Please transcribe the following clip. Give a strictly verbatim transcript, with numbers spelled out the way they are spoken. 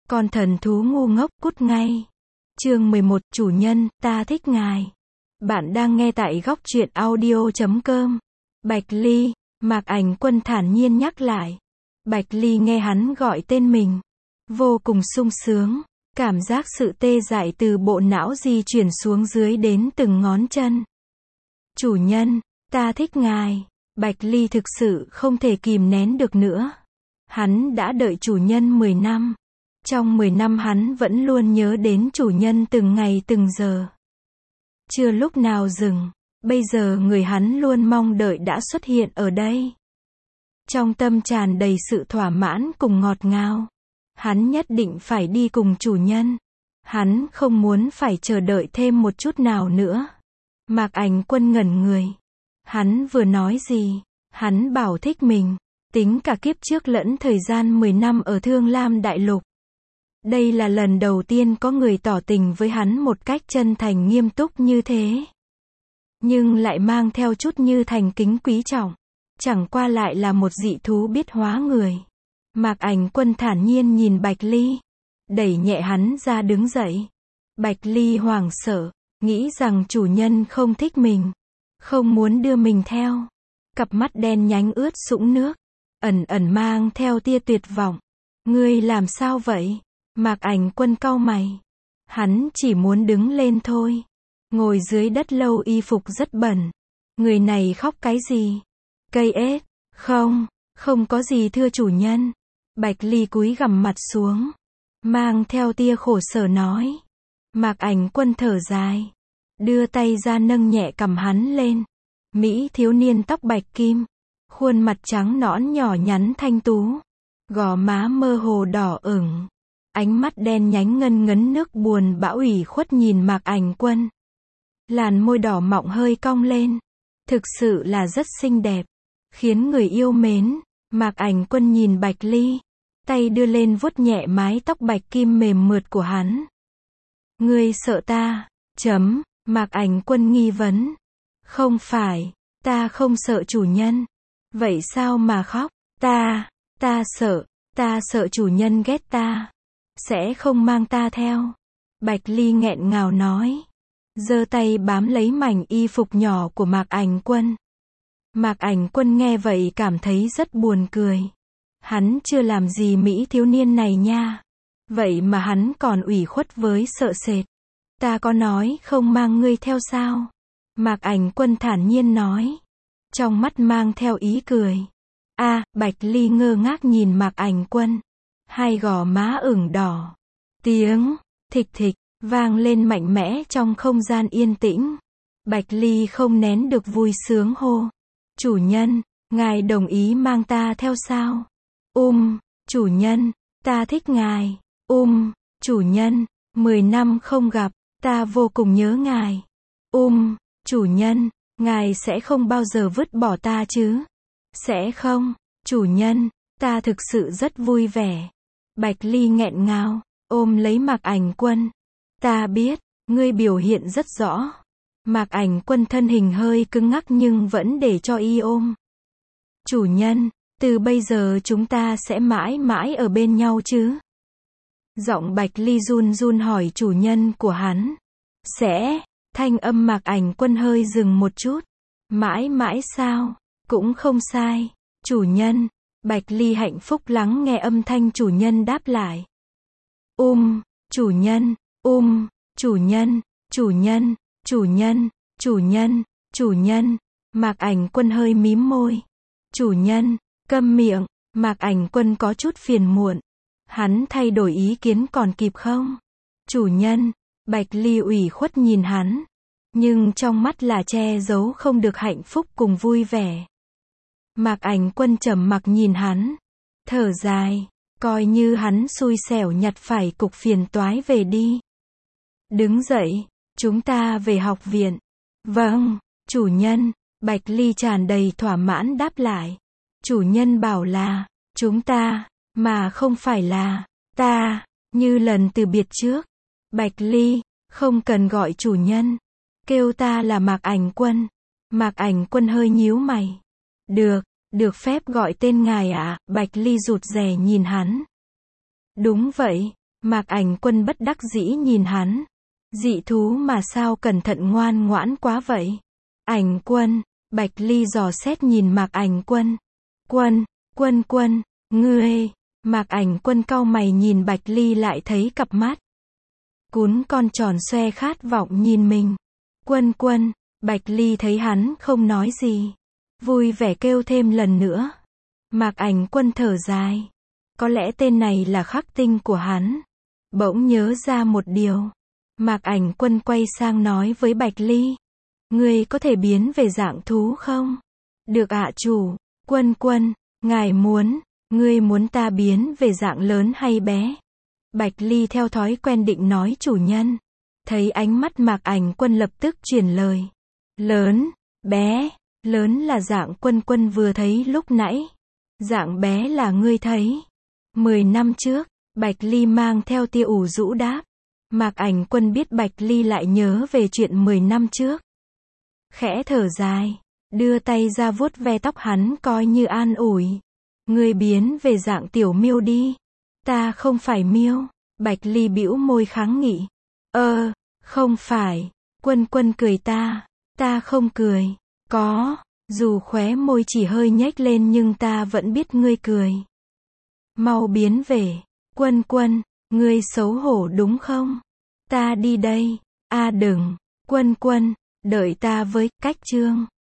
Con thần thú ngu ngốc, cút ngay. Chương mười một, chủ nhân, ta thích ngài. Bạn đang nghe tại góc truyện audio chấm com. Bạch Ly, Mạc Ảnh Quân thản nhiên nhắc lại. Bạch Ly nghe hắn gọi tên mình, vô cùng sung sướng, cảm giác sự tê dại từ bộ não di chuyển xuống dưới đến từng ngón chân. Chủ nhân, ta thích ngài. Bạch Ly thực sự không thể kìm nén được nữa. Hắn đã đợi chủ nhân mười năm. Trong mười năm hắn vẫn luôn nhớ đến chủ nhân từng ngày từng giờ. Chưa lúc nào dừng. Bây giờ người hắn luôn mong đợi đã xuất hiện ở đây. Trong tâm tràn đầy sự thỏa mãn cùng ngọt ngào. Hắn nhất định phải đi cùng chủ nhân. Hắn không muốn phải chờ đợi thêm một chút nào nữa. Mạc Ảnh Quân ngẩn người. Hắn vừa nói gì? Hắn bảo thích mình. Tính cả kiếp trước lẫn thời gian mười năm ở Thương Lam Đại Lục. Đây là lần đầu tiên có người tỏ tình với hắn một cách chân thành nghiêm túc như thế. Nhưng lại mang theo chút như thành kính quý trọng. Chẳng qua lại là một dị thú biết hóa người. Mạc Ảnh Quân thản nhiên nhìn Bạch Ly. Đẩy nhẹ hắn ra đứng dậy. Bạch Ly hoảng sợ. Nghĩ rằng chủ nhân không thích mình. Không muốn đưa mình theo. Cặp mắt đen nhánh ướt sũng nước. Ẩn ẩn mang theo tia tuyệt vọng. Ngươi làm sao vậy? Mạc Ảnh Quân cau mày. Hắn chỉ muốn đứng lên thôi. Ngồi dưới đất lâu y phục rất bẩn. Người này khóc cái gì? Cây ếch. Không, không có gì thưa chủ nhân. Bạch Ly cúi gằm mặt xuống. Mang theo tia khổ sở nói. Mạc Ảnh Quân thở dài. Đưa tay ra nâng nhẹ cằm hắn lên. Mỹ thiếu niên tóc bạch kim. Khuôn mặt trắng nõn nhỏ nhắn thanh tú. Gò má mơ hồ đỏ ửng. Ánh mắt đen nhánh ngân ngấn nước buồn bã ủy khuất nhìn Mạc Ảnh Quân. Làn môi đỏ mọng hơi cong lên. Thực sự là rất xinh đẹp. Khiến người yêu mến. Mạc Ảnh Quân nhìn Bạch Ly. Tay đưa lên vuốt nhẹ mái tóc bạch kim mềm mượt của hắn. Ngươi sợ ta? Chấm. Mạc Ảnh Quân nghi vấn. Không phải. Ta không sợ chủ nhân. Vậy sao mà khóc? Ta, ta sợ. Ta sợ chủ nhân ghét ta. Sẽ không mang ta theo. Bạch Ly nghẹn ngào nói. Giơ tay bám lấy mảnh y phục nhỏ của Mạc Ảnh Quân. Mạc Ảnh Quân nghe vậy cảm thấy rất buồn cười. Hắn chưa làm gì Mỹ thiếu niên này nha. Vậy mà hắn còn ủy khuất với sợ sệt. Ta có nói không mang ngươi theo sao? Mạc Ảnh Quân thản nhiên nói. Trong mắt mang theo ý cười. A, à, Bạch Ly ngơ ngác nhìn Mạc Ảnh Quân. Hai gò má ửng đỏ. Tiếng thịch thịch vang lên mạnh mẽ trong không gian yên tĩnh. Bạch Ly không nén được vui sướng hô. Chủ nhân, ngài đồng ý mang ta theo sao? Um, chủ nhân, ta thích ngài. Um, chủ nhân, mười năm không gặp, ta vô cùng nhớ ngài. Um, chủ nhân, ngài sẽ không bao giờ vứt bỏ ta chứ? Sẽ không, chủ nhân, ta thực sự rất vui vẻ. Bạch Ly nghẹn ngào, ôm lấy Mạc Ảnh Quân. Ta biết, ngươi biểu hiện rất rõ. Mạc Ảnh Quân thân hình hơi cứng ngắc nhưng vẫn để cho y ôm. Chủ nhân, từ bây giờ chúng ta sẽ mãi mãi ở bên nhau chứ? Giọng Bạch Ly run run hỏi chủ nhân của hắn. Sẽ, thanh âm Mạc Ảnh Quân hơi dừng một chút. Mãi mãi sao? Cũng không sai. Chủ nhân. Bạch Ly hạnh phúc lắng nghe âm thanh chủ nhân đáp lại. Um, chủ nhân, um, chủ nhân, chủ nhân, chủ nhân, chủ nhân, chủ nhân. Mạc Ảnh Quân hơi mím môi. Chủ nhân, câm miệng. Mạc Ảnh Quân có chút phiền muộn. Hắn thay đổi ý kiến còn kịp không? Chủ nhân. Bạch Ly ủy khuất nhìn hắn. Nhưng trong mắt là che giấu không được hạnh phúc cùng vui vẻ. Mạc Ảnh Quân trầm mặc nhìn hắn. Thở dài. Coi như hắn xui xẻo nhặt phải cục phiền toái về đi. Đứng dậy. Chúng ta về học viện. Vâng, chủ nhân. Bạch Ly tràn đầy thỏa mãn đáp lại. Chủ nhân bảo là, chúng ta, mà không phải là, ta, như lần từ biệt trước. Bạch Ly, không cần gọi chủ nhân. Kêu ta là Mạc Ảnh Quân. Mạc Ảnh Quân hơi nhíu mày. Được, được phép gọi tên ngài ạ. À? Bạch Ly rụt rè nhìn hắn. Đúng vậy, Mạc Ảnh Quân bất đắc dĩ nhìn hắn. Dị thú mà sao cẩn thận ngoan ngoãn quá vậy? Ảnh Quân, Bạch Ly dò xét nhìn Mạc Ảnh Quân. Quân, Quân Quân, ngươi. Mạc Ảnh Quân cau mày nhìn Bạch Ly lại thấy cặp mắt cún con tròn xoe khát vọng nhìn mình. Quân Quân, Bạch Ly thấy hắn không nói gì, vui vẻ kêu thêm lần nữa. Mạc Ảnh Quân thở dài. Có lẽ tên này là khắc tinh của hắn. Bỗng nhớ ra một điều. Mạc Ảnh Quân quay sang nói với Bạch Ly. Ngươi có thể biến về dạng thú không? Được ạ chủ. Quân Quân, ngài muốn, ngươi muốn ta biến về dạng lớn hay bé? Bạch Ly theo thói quen định nói chủ nhân. Thấy ánh mắt Mạc Ảnh Quân lập tức chuyển lời. Lớn, bé, lớn là dạng Quân Quân vừa thấy lúc nãy. Dạng bé là ngươi thấy. Mười năm trước, Bạch Ly mang theo tia ủ rũ đáp. Mạc Ảnh Quân biết Bạch Ly lại nhớ về chuyện mười năm trước. Khẽ thở dài, đưa tay ra vuốt ve tóc hắn coi như an ủi. Ngươi biến về dạng tiểu miêu đi. Ta không phải miêu. Bạch Ly bĩu môi kháng nghị. Ơ, không phải. Quân Quân cười ta. Ta không cười. Có, dù khóe môi chỉ hơi nhếch lên nhưng ta vẫn biết ngươi cười. Mau biến về. Quân Quân, ngươi xấu hổ đúng không? Ta đi đây. A đừng. Quân Quân, đợi ta với, cách chương.